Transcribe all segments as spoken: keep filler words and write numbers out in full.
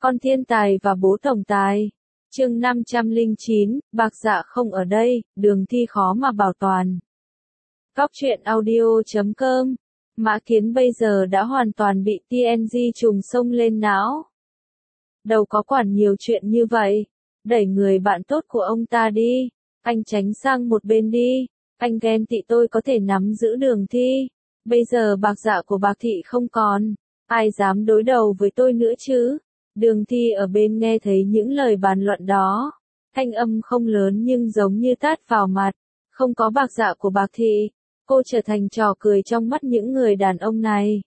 Con thiên tài và bố tổng tài. Chương năm trăm lẻ chín, Bạc Dạ không ở đây, Đường Thi khó mà bảo toàn. Cóc truyện audio chấm com. Mã Kiến bây giờ đã hoàn toàn bị tê en giê trùng sông lên não. Đâu có quản nhiều chuyện như vậy. Đẩy người bạn tốt của ông ta đi. Anh tránh sang một bên đi. Anh ghen tị tôi có thể nắm giữ Đường Thi. Bây giờ Bạc Dạ của Bạc Thị không còn. Ai dám đối đầu với tôi nữa chứ? Đường Thi ở bên nghe thấy những lời bàn luận đó. Thanh âm không lớn nhưng giống như tát vào mặt. Không có Bạc Dạ của Bạc Thị, cô trở thành trò cười trong mắt những người đàn ông này.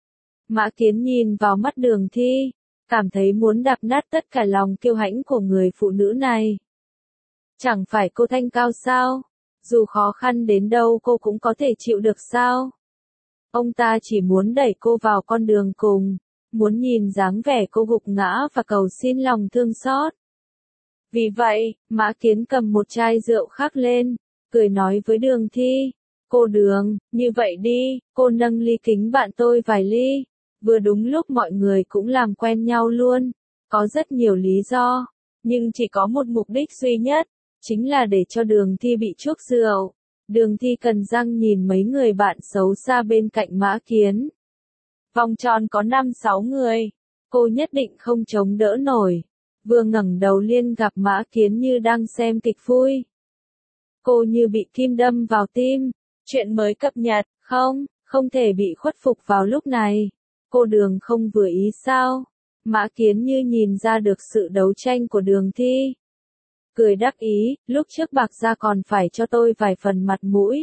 Mã Kiến nhìn vào mắt Đường Thi, cảm thấy muốn đạp nát tất cả lòng kiêu hãnh của người phụ nữ này. Chẳng phải cô thanh cao sao? Dù khó khăn đến đâu cô cũng có thể chịu được sao? Ông ta chỉ muốn đẩy cô vào con đường cùng, muốn nhìn dáng vẻ cô gục ngã và cầu xin lòng thương xót. Vì vậy, Mã Kiến cầm một chai rượu khác lên, cười nói với Đường Thi, cô Đường, như vậy đi, cô nâng ly kính bạn tôi vài ly, vừa đúng lúc mọi người cũng làm quen nhau luôn, có rất nhiều lý do, nhưng chỉ có một mục đích duy nhất, chính là để cho Đường Thi bị chuốc rượu. Đường Thi cần răng nhìn mấy người bạn xấu xa bên cạnh Mã Kiến. Vòng tròn có năm sáu người, cô nhất định không chống đỡ nổi. Vừa ngẩng đầu liên gặp Mã Kiến như đang xem kịch vui. Cô như bị kim đâm vào tim, chuyện mới cập nhật, không, không thể bị khuất phục vào lúc này. Cô Đường không vừa ý sao? Mã Kiến như nhìn ra được sự đấu tranh của Đường Thi. Cười đắc ý, lúc trước Bạc Dạ còn phải cho tôi vài phần mặt mũi.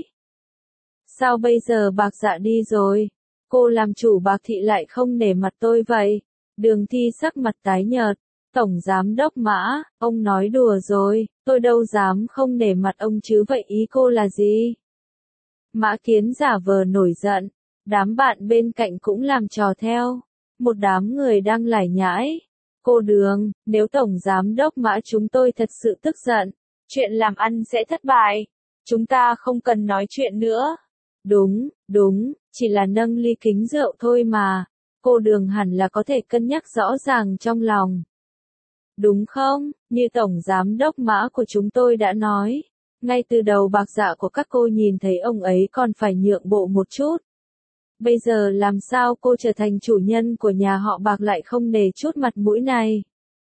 Sao bây giờ Bạc Dạ đi rồi? Cô làm chủ Bạc Thị lại không nể mặt tôi vậy? Đường Thi sắc mặt tái nhợt. Tổng Giám đốc Mã, ông nói đùa rồi, tôi đâu dám không nể mặt ông chứ vậy ý cô là gì? Mã Kiến giả vờ nổi giận, đám bạn bên cạnh cũng làm trò theo, một đám người đang lải nhải. Cô Đường, nếu Tổng Giám đốc Mã chúng tôi thật sự tức giận, chuyện làm ăn sẽ thất bại, chúng ta không cần nói chuyện nữa. Đúng, đúng, chỉ là nâng ly kính rượu thôi mà, cô Đường hẳn là có thể cân nhắc rõ ràng trong lòng. Đúng không, như Tổng Giám đốc Mã của chúng tôi đã nói, ngay từ đầu Bạc Dạ của các cô nhìn thấy ông ấy còn phải nhượng bộ một chút. Bây giờ làm sao cô trở thành chủ nhân của nhà họ Bạc lại không nể chút mặt mũi này?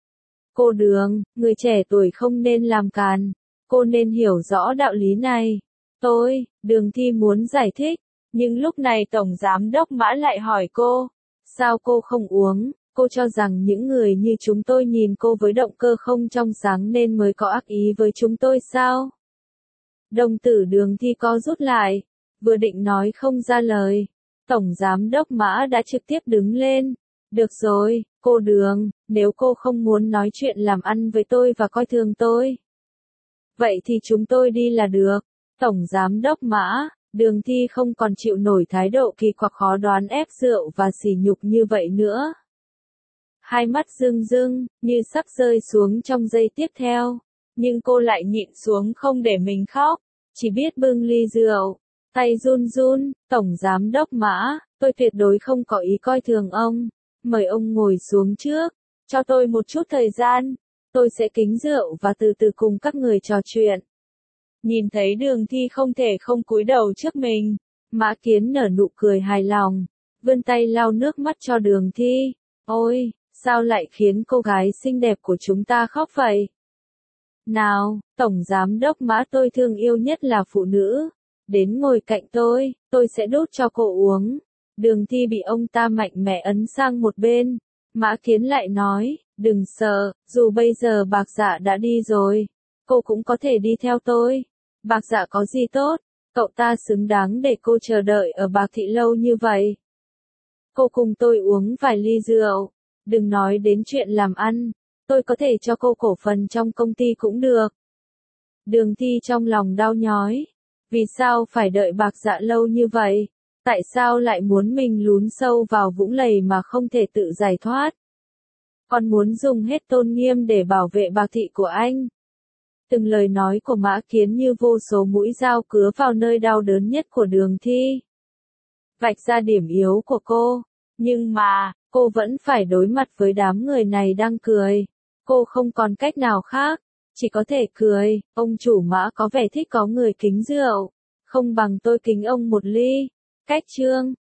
Cô Đường, người trẻ tuổi không nên làm càn, cô nên hiểu rõ đạo lý này. Tôi, Đường Thi muốn giải thích, nhưng lúc này Tổng Giám đốc Mã lại hỏi cô, sao cô không uống? Cô cho rằng những người như chúng tôi nhìn cô với động cơ không trong sáng nên mới có ác ý với chúng tôi sao? Đồng tử Đường Thi co rút lại, vừa định nói không ra lời. Tổng Giám đốc Mã đã trực tiếp đứng lên. Được rồi, cô Đường, nếu cô không muốn nói chuyện làm ăn với tôi và coi thường tôi, vậy thì chúng tôi đi là được. Tổng Giám đốc Mã, Đường Thi không còn chịu nổi thái độ kỳ quặc khó đoán ép rượu và sỉ nhục như vậy nữa. Hai mắt rưng rưng, như sắp rơi xuống trong giây tiếp theo. Nhưng cô lại nhịn xuống không để mình khóc, chỉ biết bưng ly rượu, tay run run. Tổng Giám đốc Mã, tôi tuyệt đối không có ý coi thường ông, mời ông ngồi xuống trước, cho tôi một chút thời gian, tôi sẽ kính rượu và từ từ cùng các người trò chuyện. Nhìn thấy Đường Thi không thể không cúi đầu trước mình, Mã Kiến nở nụ cười hài lòng, vươn tay lau nước mắt cho Đường Thi. Ôi, sao lại khiến cô gái xinh đẹp của chúng ta khóc vậy? Nào, Tổng Giám đốc Mã tôi thương yêu nhất là phụ nữ. Đến ngồi cạnh tôi, tôi sẽ đút cho cô uống. Đường Thi bị ông ta mạnh mẽ ấn sang một bên. Mã Kiến lại nói, đừng sợ, dù bây giờ Bạc Dạ đã đi rồi, cô cũng có thể đi theo tôi. Bạc Dạ có gì tốt, cậu ta xứng đáng để cô chờ đợi ở Bạc Thị lâu như vậy. Cô cùng tôi uống vài ly rượu, đừng nói đến chuyện làm ăn, tôi có thể cho cô cổ phần trong công ty cũng được. Đường Thi trong lòng đau nhói. Vì sao phải đợi Bạc Dạ lâu như vậy? Tại sao lại muốn mình lún sâu vào vũng lầy mà không thể tự giải thoát? Còn muốn dùng hết tôn nghiêm để bảo vệ Bạc Thị của anh. Từng lời nói của Mã Kiến như vô số mũi dao cứa vào nơi đau đớn nhất của Đường Thi. Vạch ra điểm yếu của cô. Nhưng mà, cô vẫn phải đối mặt với đám người này đang cười. Cô không còn cách nào khác, chỉ có thể cười. Ông chủ Mã có vẻ thích có người kính rượu. Không bằng tôi kính ông một ly. Cách chương